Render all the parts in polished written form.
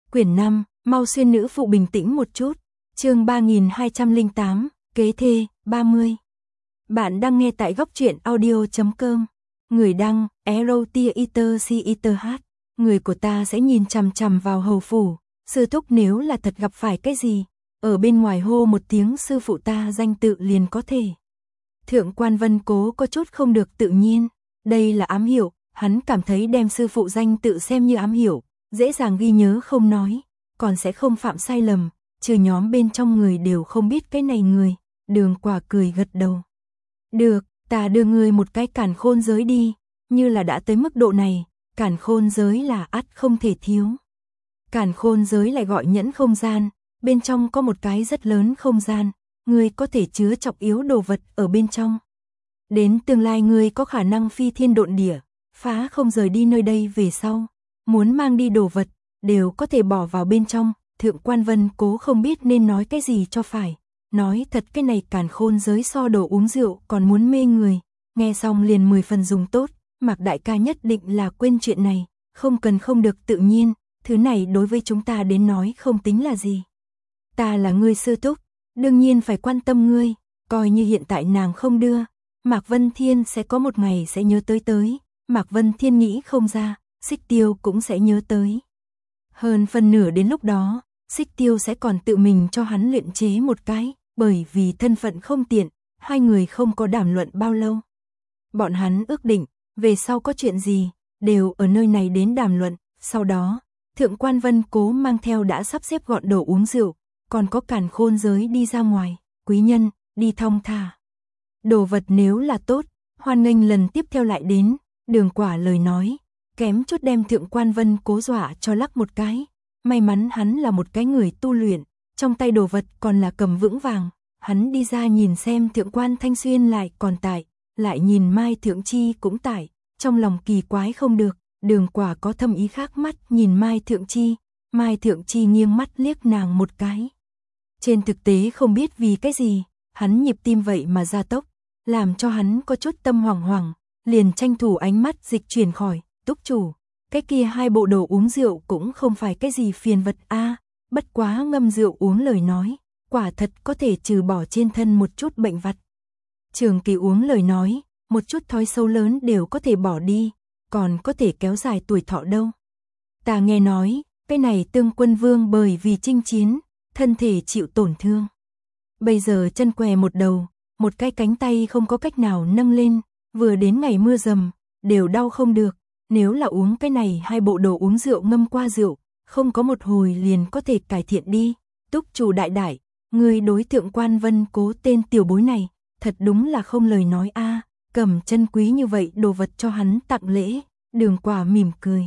Quyển 5, mau xuyên nữ phụ bình tĩnh một chút. Chương 3208, kế thê, 30. Bạn đang nghe tại góc truyện audio.com. Người đăng, Erotiaiter. Người của ta sẽ nhìn chằm chằm vào hầu phủ. Sư thúc nếu là thật gặp phải cái gì, ở bên ngoài hô một tiếng sư phụ ta danh tự liền có thể. Thượng quan Vân Cố có chút không được tự nhiên. Đây là ám hiệu, hắn cảm thấy đem sư phụ danh tự xem như ám hiệu, dễ dàng ghi nhớ không nói, còn sẽ không phạm sai lầm, trừ nhóm bên trong người đều không biết cái này người. Đường Quả cười gật đầu. Được, ta đưa ngươi một cái càn khôn giới đi, như là đã tới mức độ này, càn khôn giới là ắt không thể thiếu. Càn khôn giới lại gọi nhẫn không gian, bên trong có một cái rất lớn không gian, ngươi có thể chứa trọng yếu đồ vật ở bên trong. Đến tương lai ngươi có khả năng phi thiên độn địa, phá không rời đi nơi đây về sau, muốn mang đi đồ vật, đều có thể bỏ vào bên trong. Thượng quan Vân Cố không biết nên nói cái gì cho phải. Nói thật cái này càn khôn giới so đồ uống rượu còn muốn mê người. Nghe xong liền 10 phần dùng tốt. Mạc đại ca nhất định là quên chuyện này. Không cần không được tự nhiên. Thứ này đối với chúng ta đến nói không tính là gì. Ta là ngươi sư thúc, đương nhiên phải quan tâm ngươi. Coi như hiện tại nàng không đưa, Mạc Vân Thiên sẽ có một ngày sẽ nhớ tới. Mạc Vân Thiên nghĩ không ra, Xích Tiêu cũng sẽ nhớ tới. Hơn phần nửa đến lúc đó, Xích Tiêu sẽ còn tự mình cho hắn luyện chế một cái, bởi vì thân phận không tiện, hai người không có đàm luận bao lâu. Bọn hắn ước định, về sau có chuyện gì, đều ở nơi này đến đàm luận. Sau đó, Thượng quan Vân Cố mang theo đã sắp xếp gọn đồ uống rượu, còn có càn khôn giới đi ra ngoài. Quý nhân, đi thong thả. Đồ vật nếu là tốt, hoan nghênh lần tiếp theo lại đến. Đường Quả lời nói, kém chút đem Thượng quan Vân Cố dọa cho lắc một cái. May mắn hắn là một cái người tu luyện, trong tay đồ vật còn là cầm vững vàng. Hắn đi ra nhìn xem Thượng quan Thanh Xuyên lại còn tại, lại nhìn Mai Thượng Chi cũng tại, trong lòng kỳ quái không được. Đường Quả có thâm ý khác mắt nhìn Mai Thượng Chi, Mai Thượng Chi nghiêng mắt liếc nàng một cái. Trên thực tế không biết vì cái gì, hắn nhịp tim vậy mà gia tốc, làm cho hắn có chút tâm hoảng hoảng, liền tranh thủ ánh mắt dịch chuyển khỏi. Túc chủ, cái kia hai bộ đồ uống rượu cũng không phải cái gì phiền vật a, bất quá ngâm rượu uống lời nói, quả thật có thể trừ bỏ trên thân một chút bệnh vặt. Trường kỳ uống lời nói, một chút thói xấu lớn đều có thể bỏ đi, còn có thể kéo dài tuổi thọ đâu. Ta nghe nói, cái này Tương Quân Vương bởi vì chinh chiến, thân thể chịu tổn thương. Bây giờ chân què một đầu, một cái cánh tay không có cách nào nâng lên, vừa đến ngày mưa dầm, đều đau không được. Nếu là uống cái này hai bộ đồ uống rượu ngâm qua rượu, không có một hồi liền có thể cải thiện đi. Túc chủ đại, người đối Thượng quan Vân Cố tên tiểu bối này, thật đúng là không lời nói a, cầm chân quý như vậy đồ vật cho hắn tặng lễ. Đường Quả mỉm cười.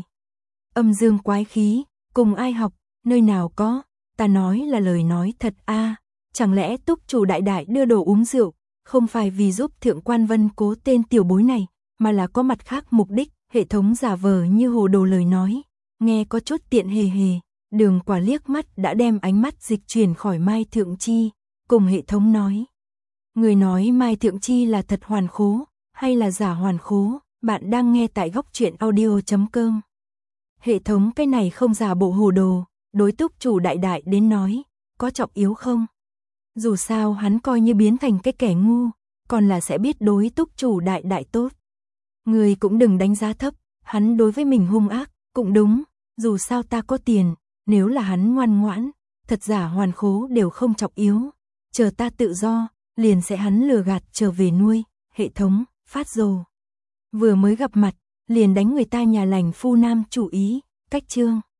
Âm dương quái khí, cùng ai học, nơi nào có, ta nói là lời nói thật a. Chẳng lẽ Túc chủ đại đưa đồ uống rượu, không phải vì giúp Thượng quan Vân Cố tên tiểu bối này, mà là có mặt khác mục đích. Hệ thống giả vờ như hồ đồ lời nói, nghe có chút tiện hề hề. Đường Quả liếc mắt đã đem ánh mắt dịch chuyển khỏi Mai Thượng Chi, cùng hệ thống nói. Người nói Mai Thượng Chi là thật hoàn khố, hay là giả hoàn khố, bạn đang nghe tại góc truyện audio.com. Hệ thống cái này không giả bộ hồ đồ, đối túc chủ đại đến nói, có trọng yếu không? Dù sao hắn coi như biến thành cái kẻ ngu, còn là sẽ biết đối túc chủ đại tốt. Người cũng đừng đánh giá thấp, hắn đối với mình hung ác, cũng đúng, dù sao ta có tiền, nếu là hắn ngoan ngoãn, thật giả hoàn khố đều không trọng yếu, chờ ta tự do, liền sẽ hắn lừa gạt trở về nuôi. Hệ thống, phát rồ. Vừa mới gặp mặt, liền đánh người ta nhà lành phu nam chủ ý, cách chương.